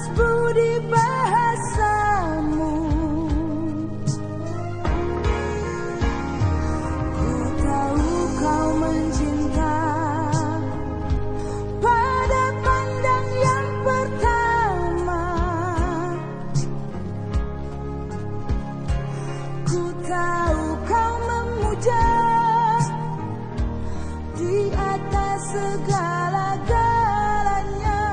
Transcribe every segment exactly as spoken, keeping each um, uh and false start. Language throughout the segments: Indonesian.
balas budi bahasamu. Ku tahu kau mencinta pada pandang yang pertama. Ku tahu kau memuja di atas segala-galanya.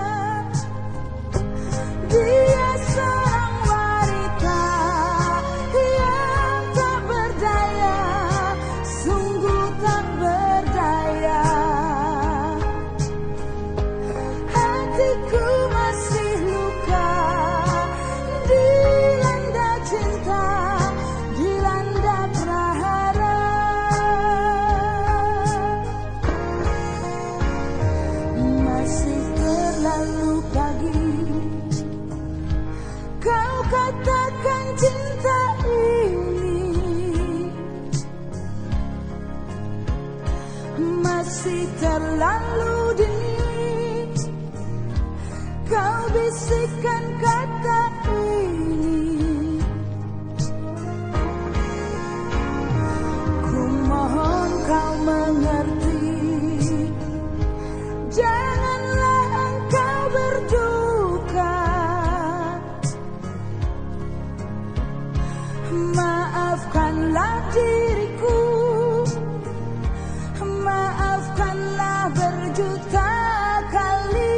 Dia seorang wanita yang tak berdaya, sungguh tak berdaya. Hatiku masih luka, dilanda cinta, dilanda prahara. Masih terlalu pagi kau katakan cinta ini, masih terlalu dini kau bisikkan kata ini. Ku mohon kau mengerti, janganlah engkau berduka. Maafkanlah diriku, maafkanlah berjuta kali.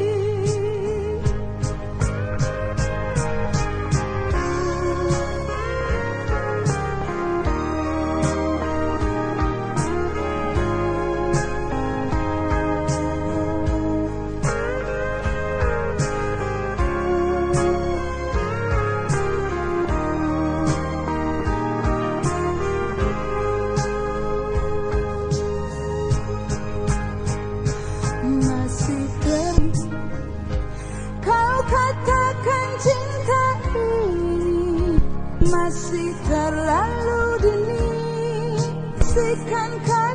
Masih ter kau katakan cinta ini, masih terlalu dini, bisikkan kata